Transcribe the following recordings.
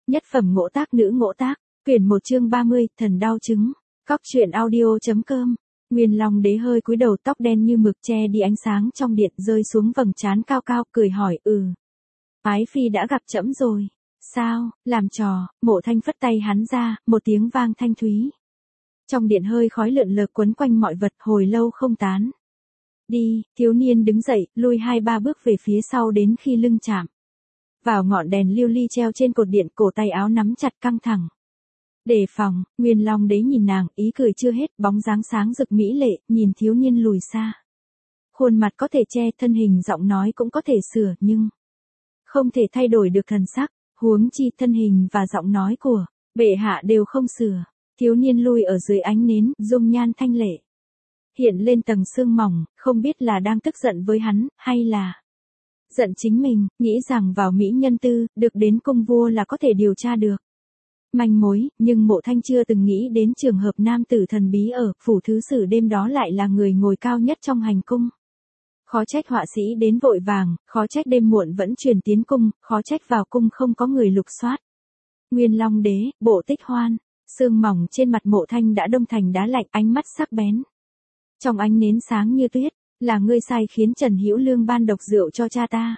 Nhất phẩm ngộ tác nữ ngộ tác, quyển 1 chương 30, thần đau chứng. Cóc truyện audio.com. Nguyên Long đế hơi cúi đầu, tóc đen như mực che đi ánh sáng trong điện rơi xuống vầng trán cao cao, cười hỏi, Ái phi đã gặp trẫm rồi. Sao, làm trò, Mộ Thanh phất tay hắn ra, một tiếng vang thanh thúy. Trong điện hơi khói lượn lờ quấn quanh mọi vật, hồi lâu không tán. Đi, thiếu niên đứng dậy, lui 2-3 bước về phía sau đến khi lưng chạm vào ngọn đèn lưu ly treo trên cột điện, cổ tay áo nắm chặt căng thẳng. Đề phòng, Nguyên Long đế nhìn nàng, ý cười chưa hết, bóng dáng sáng rực mỹ lệ, nhìn thiếu niên lùi xa. Khuôn mặt có thể che, thân hình giọng nói cũng có thể sửa, nhưng không thể thay đổi được thần sắc, huống chi thân hình và giọng nói của bệ hạ đều không sửa. Thiếu niên lui ở dưới ánh nến, dung nhan thanh lệ hiện lên tầng sương mỏng, không biết là đang tức giận với hắn, hay là giận chính mình, nghĩ rằng vào mỹ nhân tư, được đến cung vua là có thể điều tra được manh mối, nhưng Mộ Thanh chưa từng nghĩ đến trường hợp nam tử thần bí ở phủ thứ sử đêm đó lại là người ngồi cao nhất trong hành cung. Khó trách họa sĩ đến vội vàng, khó trách đêm muộn vẫn truyền tiến cung, khó trách vào cung không có người lục soát. Nguyên Long đế, Bộ Tích Hoan, sương mỏng trên mặt Mộ Thanh đã đông thành đá lạnh, ánh mắt sắc bén. Trong ánh nến sáng như tuyết, là ngươi sai khiến Trần Hữu Lương ban độc rượu cho cha ta.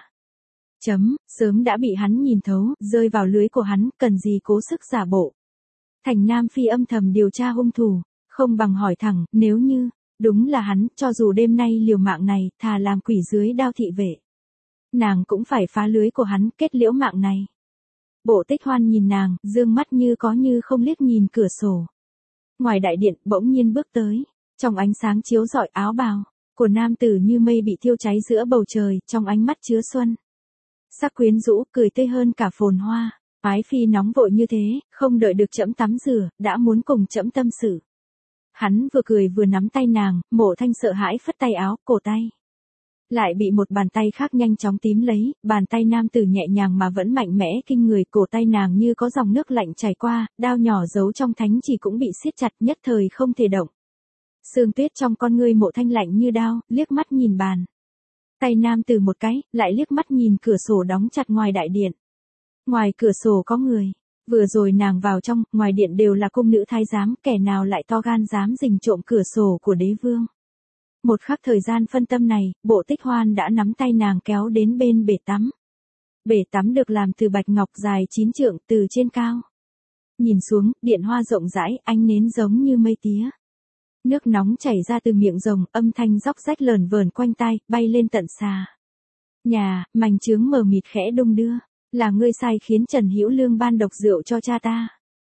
Sớm đã bị hắn nhìn thấu, rơi vào lưới của hắn, cần gì cố sức giả bộ. Thành Nam Phi âm thầm điều tra hung thủ, không bằng hỏi thẳng, nếu như đúng là hắn, cho dù đêm nay liều mạng này, thà làm quỷ dưới đao thị vệ, nàng cũng phải phá lưới của hắn, kết liễu mạng này. Bộ Tích Hoan nhìn nàng, dương mắt như có như không liếc nhìn cửa sổ. Ngoài đại điện, bỗng nhiên bước tới, trong ánh sáng chiếu rọi, áo bào của nam tử như mây bị thiêu cháy giữa bầu trời, trong ánh mắt chứa xuân sắc quyến rũ, cười tươi hơn cả phồn hoa. Ái phi nóng vội như thế, không đợi được trẫm tắm rửa, đã muốn cùng trẫm tâm sự. Hắn vừa cười vừa nắm tay nàng, Mộ Thanh sợ hãi phất tay áo, cổ tay lại bị một bàn tay khác nhanh chóng tím lấy, bàn tay nam tử nhẹ nhàng mà vẫn mạnh mẽ kinh người, cổ tay nàng như có dòng nước lạnh chảy qua, đao nhỏ giấu trong thánh chỉ cũng bị siết chặt, nhất thời không thể động. Sương tuyết trong con ngươi Mộ Thanh lạnh như đao, liếc mắt nhìn bàn tay nam tử một cái, lại liếc mắt nhìn cửa sổ đóng chặt ngoài đại điện. Ngoài cửa sổ có người, vừa rồi nàng vào trong, ngoài điện đều là cung nữ thái giám, kẻ nào lại to gan dám rình trộm cửa sổ của đế vương. Một khắc thời gian phân tâm này, Bộ Tích Hoan đã nắm tay nàng kéo đến bên bể tắm. Bể tắm được làm từ bạch ngọc dài 9 trượng, từ trên cao nhìn xuống, điện hoa rộng rãi, ánh nến giống như mây tía. Nước nóng chảy ra từ miệng rồng, âm thanh róc rách lờn vờn quanh tai, bay lên tận xà nhà, mảnh chướng mờ mịt khẽ đung đưa. Là ngươi sai khiến Trần Hữu Lương ban độc rượu cho cha ta.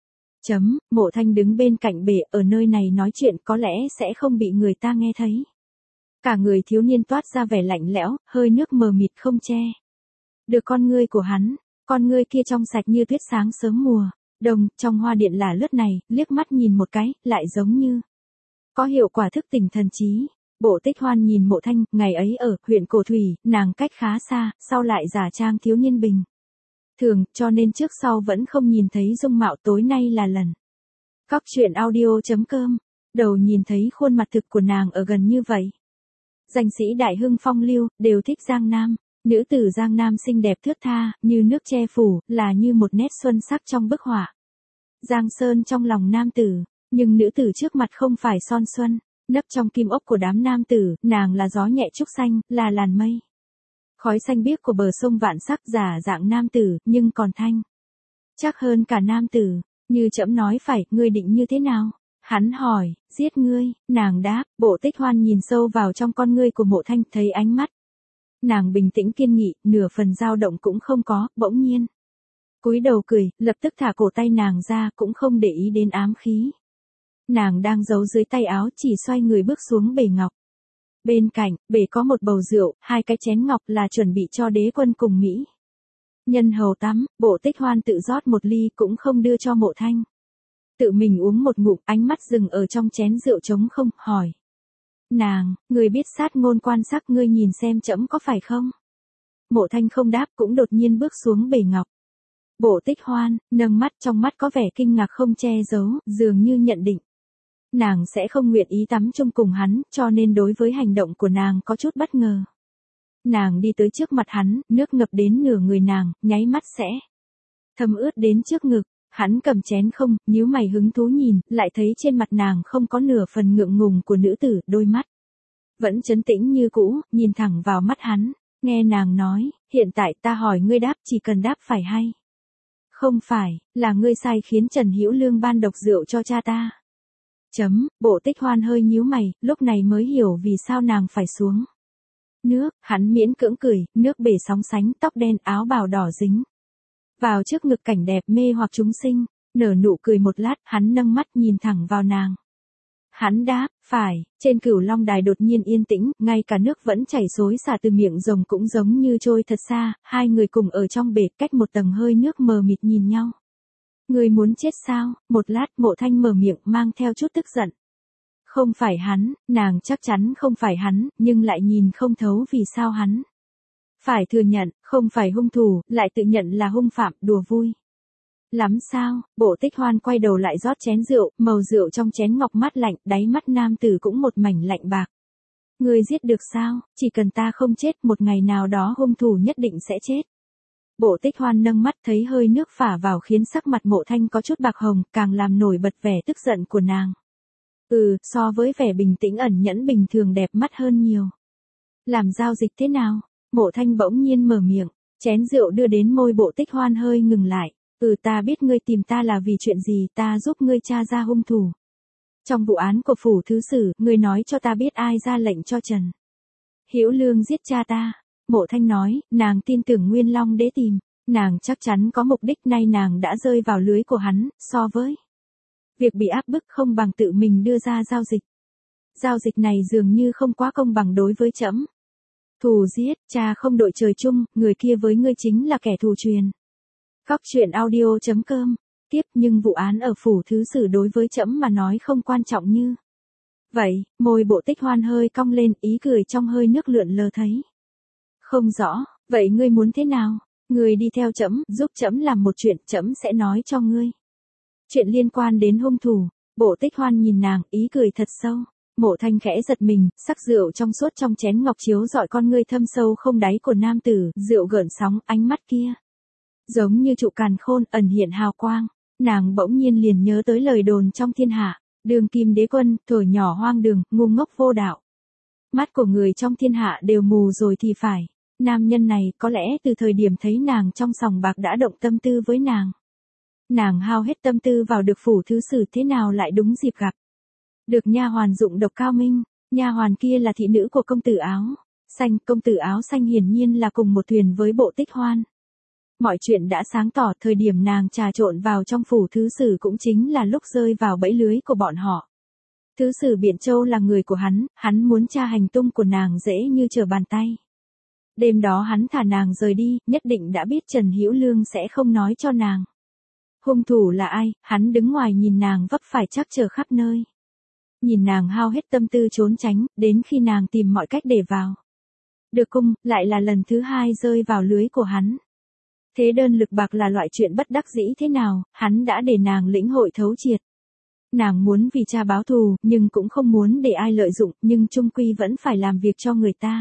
Mộ Thanh đứng bên cạnh bể, ở nơi này nói chuyện có lẽ sẽ không bị người ta nghe thấy. Cả người thiếu niên toát ra vẻ lạnh lẽo, hơi nước mờ mịt không che được con ngươi của hắn, con ngươi kia trong sạch như tuyết sáng sớm mùa đông, trong hoa điện là lướt này, liếc mắt nhìn một cái, lại giống như có hiệu quả thức tỉnh thần trí. Bộ Tích Hoan nhìn Mộ Thanh, ngày ấy ở huyện Cổ Thủy, nàng cách khá xa, sau lại giả trang thiếu niên bình thường, cho nên trước sau vẫn không nhìn thấy dung mạo, tối nay là lần. Cóc truyện audio.com, đầu nhìn thấy khuôn mặt thực của nàng ở gần như vậy. Danh sĩ Đại Hưng phong lưu, đều thích Giang Nam, nữ tử Giang Nam xinh đẹp thướt tha, như nước che phủ, là như một nét xuân sắc trong bức họa Giang Sơn trong lòng nam tử, nhưng nữ tử trước mặt không phải son xuân, nấp trong kim ốc của đám nam tử, nàng là gió nhẹ trúc xanh, là làn mây khói xanh biếc của bờ sông vạn sắc, giả dạng nam tử, nhưng còn thanh chắc hơn cả nam tử. Như trẫm nói phải, ngươi định như thế nào? Hắn hỏi. Giết ngươi. Nàng đáp. Bộ Tích Hoan nhìn sâu vào trong con ngươi của Mộ Thanh, thấy ánh mắt nàng bình tĩnh kiên nghị, nửa phần dao động cũng không có, bỗng nhiên cúi đầu cười, lập tức thả cổ tay nàng ra, cũng không để ý đến ám khí nàng đang giấu dưới tay áo, chỉ xoay người bước xuống bể ngọc. Bên cạnh, bể có một bầu rượu, 2 cái chén ngọc là chuẩn bị cho đế quân cùng Mỹ nhân hầu tắm. Bộ Tích Hoan tự rót một ly, cũng không đưa cho Mộ Thanh. Tự mình uống một ngụm, ánh mắt dừng ở trong chén rượu trống không, hỏi. Nàng, người biết sát ngôn quan sắc, ngươi nhìn xem trẫm có phải không? Mộ Thanh không đáp, cũng đột nhiên bước xuống bể ngọc. Bộ Tích Hoan, nâng mắt, trong mắt có vẻ kinh ngạc không che giấu, dường như nhận định nàng sẽ không nguyện ý tắm chung cùng hắn, cho nên đối với hành động của nàng có chút bất ngờ. Nàng đi tới trước mặt hắn, nước ngập đến nửa người nàng, nháy mắt sẽ thấm ướt đến trước ngực. Hắn cầm chén không, nhíu mày hứng thú nhìn, lại thấy trên mặt nàng không có nửa phần ngượng ngùng của nữ tử, đôi mắt vẫn trấn tĩnh như cũ, nhìn thẳng vào mắt hắn, nghe nàng nói, hiện tại ta hỏi ngươi đáp, chỉ cần đáp phải hay. Không phải, là ngươi sai khiến Trần Hữu Lương ban độc rượu cho cha ta. Bộ Tích Hoan hơi nhíu mày, lúc này mới hiểu vì sao nàng phải xuống nước, hắn miễn cưỡng cười, nước bể sóng sánh, tóc đen, áo bào đỏ dính vào trước ngực cảnh đẹp mê hoặc chúng sinh, nở nụ cười một lát, hắn nâng mắt nhìn thẳng vào nàng. Hắn đáp, phải, trên Cửu Long Đài đột nhiên yên tĩnh, ngay cả nước vẫn chảy xối xả từ miệng rồng cũng giống như trôi thật xa, hai người cùng ở trong bể cách một tầng hơi nước mờ mịt nhìn nhau. Người muốn chết sao? Một lát Mộ Thanh mở miệng mang theo chút tức giận. Không phải hắn, nàng chắc chắn không phải hắn, nhưng lại nhìn không thấu vì sao hắn phải thừa nhận, không phải hung thủ, lại tự nhận là hung phạm, đùa vui lắm sao? Bộ Tích Hoan quay đầu lại rót chén rượu, màu rượu trong chén ngọc mát lạnh, đáy mắt nam tử cũng một mảnh lạnh bạc. Người giết được sao? Chỉ cần ta không chết, một ngày nào đó hung thủ nhất định sẽ chết. Bộ Tích Hoan nâng mắt thấy hơi nước phả vào khiến sắc mặt Mộ Thanh có chút bạc hồng, càng làm nổi bật vẻ tức giận của nàng. So với vẻ bình tĩnh ẩn nhẫn bình thường đẹp mắt hơn nhiều. Làm giao dịch thế nào? Mộ Thanh bỗng nhiên mở miệng, chén rượu đưa đến môi Bộ Tích Hoan hơi ngừng lại. Ta biết ngươi tìm ta là vì chuyện gì, ta giúp ngươi tra ra hung thủ. Trong vụ án của phủ thứ sử, ngươi nói cho ta biết ai ra lệnh cho Trần Hữu Lương giết cha ta. Mộ Thanh nói, nàng tin tưởng Nguyên Long Đế tìm. Nàng chắc chắn có mục đích, nay nàng đã rơi vào lưới của hắn, so với việc bị áp bức không bằng tự mình đưa ra giao dịch. Giao dịch này dường như không quá công bằng đối với trẫm. Thù giết, cha không đội trời chung, người kia với ngươi chính là kẻ thù truyền. Góc truyện audio.com. Tiếp, nhưng vụ án ở phủ thứ sử đối với trẫm mà nói không quan trọng như vậy. Môi Bộ Tích Hoan hơi cong lên, ý cười trong hơi nước lượn lờ thấy không rõ. Vậy ngươi muốn thế nào? Ngươi đi theo trẫm, giúp trẫm làm một chuyện, trẫm sẽ nói cho ngươi. Chuyện liên quan đến hung thủ. Bộ Tích Hoan nhìn nàng, ý cười thật sâu. Mộ Thanh khẽ giật mình, sắc rượu trong suốt trong chén ngọc chiếu rọi con ngươi thâm sâu không đáy của nam tử, rượu gợn sóng, ánh mắt kia giống như trụ càn khôn, ẩn hiện hào quang. Nàng bỗng nhiên liền nhớ tới lời đồn trong thiên hạ, Đường Kim Đế quân, thổi nhỏ hoang đường, ngu ngốc vô đạo. Mắt của người trong thiên hạ đều mù rồi thì phải. Nam nhân này có lẽ từ thời điểm thấy nàng trong sòng bạc đã động tâm tư với nàng. Nàng hao hết tâm tư vào được phủ thứ sử, thế nào lại đúng dịp gặp được nha hoàn dụng độc cao minh. Nha hoàn kia là thị nữ của công tử áo xanh. Công tử áo xanh hiển nhiên là cùng một thuyền với Bộ Tích Hoan. Mọi chuyện đã sáng tỏ, thời điểm nàng trà trộn vào trong phủ thứ sử cũng chính là lúc rơi vào bẫy lưới của bọn họ. Thứ sử Biện Châu là người của hắn muốn tra hành tung của nàng dễ như trở bàn tay. Đêm đó hắn thả nàng rời đi, nhất định đã biết Trần Hữu Lương sẽ không nói cho nàng hung thủ là ai. Hắn đứng ngoài nhìn nàng vấp phải trắc trở khắp nơi. Nhìn nàng hao hết tâm tư trốn tránh, đến khi nàng tìm mọi cách để vào được cung, lại là lần thứ hai rơi vào lưới của hắn. Thế đơn lực bạc là loại chuyện bất đắc dĩ thế nào, hắn đã để nàng lĩnh hội thấu triệt. Nàng muốn vì cha báo thù, nhưng cũng không muốn để ai lợi dụng, nhưng chung quy vẫn phải làm việc cho người ta.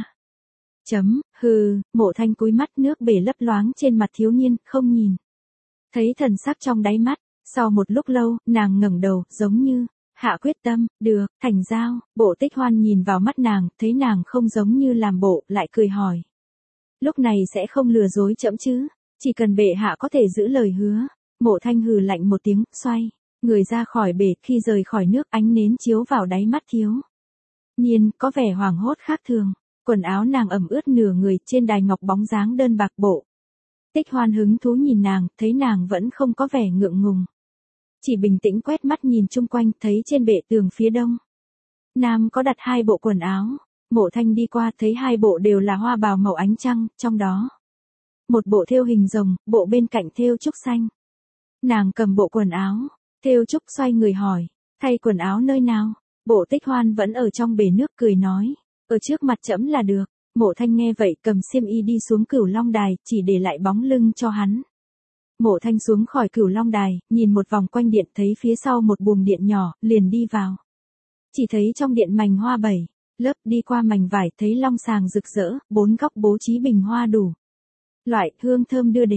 Mộ Thanh cúi mắt, nước bể lấp loáng trên mặt thiếu niên, không nhìn thấy thần sắc trong đáy mắt. Sau một lúc lâu, nàng ngẩng đầu, giống như hạ quyết tâm, được, thành giao. Bộ Tích Hoan nhìn vào mắt nàng, thấy nàng không giống như làm bộ, lại cười hỏi. Lúc này sẽ không lừa dối trẫm chứ? Chỉ cần bệ hạ có thể giữ lời hứa. Mộ Thanh hừ lạnh một tiếng, xoay người ra khỏi bể. Khi rời khỏi nước, ánh nến chiếu vào đáy mắt thiếu niên, có vẻ hoảng hốt khác thường. Quần áo nàng ẩm ướt nửa người, trên đài ngọc bóng dáng đơn bạc. Bộ Tích Hoan hứng thú nhìn nàng, thấy nàng vẫn không có vẻ ngượng ngùng. Chỉ bình tĩnh quét mắt nhìn chung quanh, thấy trên bệ tường phía đông nam có đặt hai bộ quần áo. Mộ Thanh đi qua, thấy hai bộ đều là hoa bào màu ánh trăng, trong đó một bộ thêu hình rồng, bộ bên cạnh thêu trúc xanh. Nàng cầm bộ quần áo thêu trúc, xoay người hỏi, thay quần áo nơi nào? Bộ Tích Hoan vẫn ở trong bể nước, cười nói, ở trước mặt trẫm là được. Mộ Thanh nghe vậy, cầm xiêm y đi xuống Cửu Long Đài, chỉ để lại bóng lưng cho hắn. Mộ Thanh xuống khỏi Cửu Long Đài, nhìn một vòng quanh điện, thấy phía sau một buồng điện nhỏ, liền đi vào. Chỉ thấy trong điện mành hoa bảy lớp, đi qua mành vải, thấy long sàng rực rỡ, bốn góc bố trí bình hoa đủ loại, hương thơm đưa đến.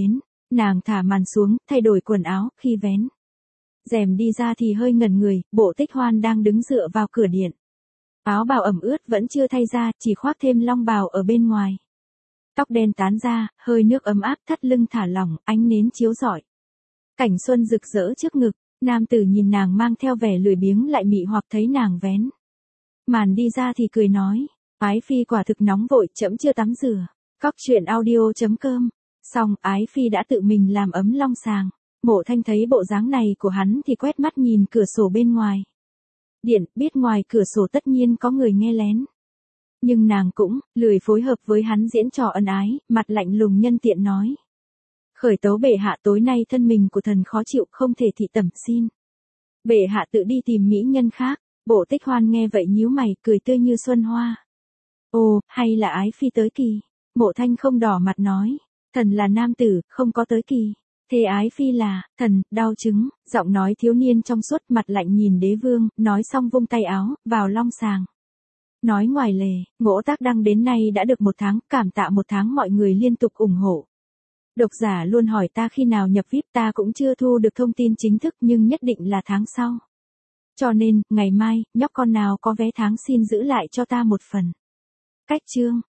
Nàng thả màn xuống, thay đổi quần áo, khi vén rèm đi ra thì hơi ngẩn người, Bộ Tích Hoan đang đứng dựa vào cửa điện. Áo bào ẩm ướt vẫn chưa thay ra, chỉ khoác thêm long bào ở bên ngoài. Tóc đen tán ra, hơi nước ấm áp, thắt lưng thả lỏng, ánh nến chiếu rọi. Cảnh xuân rực rỡ trước ngực, nam tử nhìn nàng mang theo vẻ lười biếng lại mị hoặc thấy nàng vén màn đi ra thì cười nói, Ái Phi quả thực nóng vội, trẫm chưa tắm rửa. Cóc truyện audio.com. Xong, Ái Phi đã tự mình làm ấm long sàng. Mộ Thanh thấy bộ dáng này của hắn thì quét mắt nhìn cửa sổ bên ngoài điện, biết ngoài cửa sổ tất nhiên có người nghe lén. Nhưng nàng cũng lười phối hợp với hắn diễn trò ân ái, mặt lạnh lùng nhân tiện nói. Khởi tấu bệ hạ, tối nay thân mình của thần khó chịu, không thể thị tẩm xin. Bệ hạ tự đi tìm mỹ nhân khác. Bộ Tích Hoan nghe vậy nhíu mày, cười tươi như xuân hoa. Ồ, hay là Ái Phi tới kỳ? Mộ Thanh không đỏ mặt nói. Thần là nam tử, không có tới kỳ. Thế Ái Phi là, thần, đau chứng, giọng nói thiếu niên trong suốt, mặt lạnh nhìn đế vương, nói xong vung tay áo, vào long sàng. Nói ngoài lề, Ngỗ Tác đăng đến nay đã được 1 tháng, cảm tạ 1 tháng mọi người liên tục ủng hộ. Độc giả luôn hỏi ta khi nào nhập VIP, ta cũng chưa thu được thông tin chính thức nhưng nhất định là tháng sau. Cho nên, ngày mai, nhóc con nào có vé tháng xin giữ lại cho ta 1 phần. Cách chương.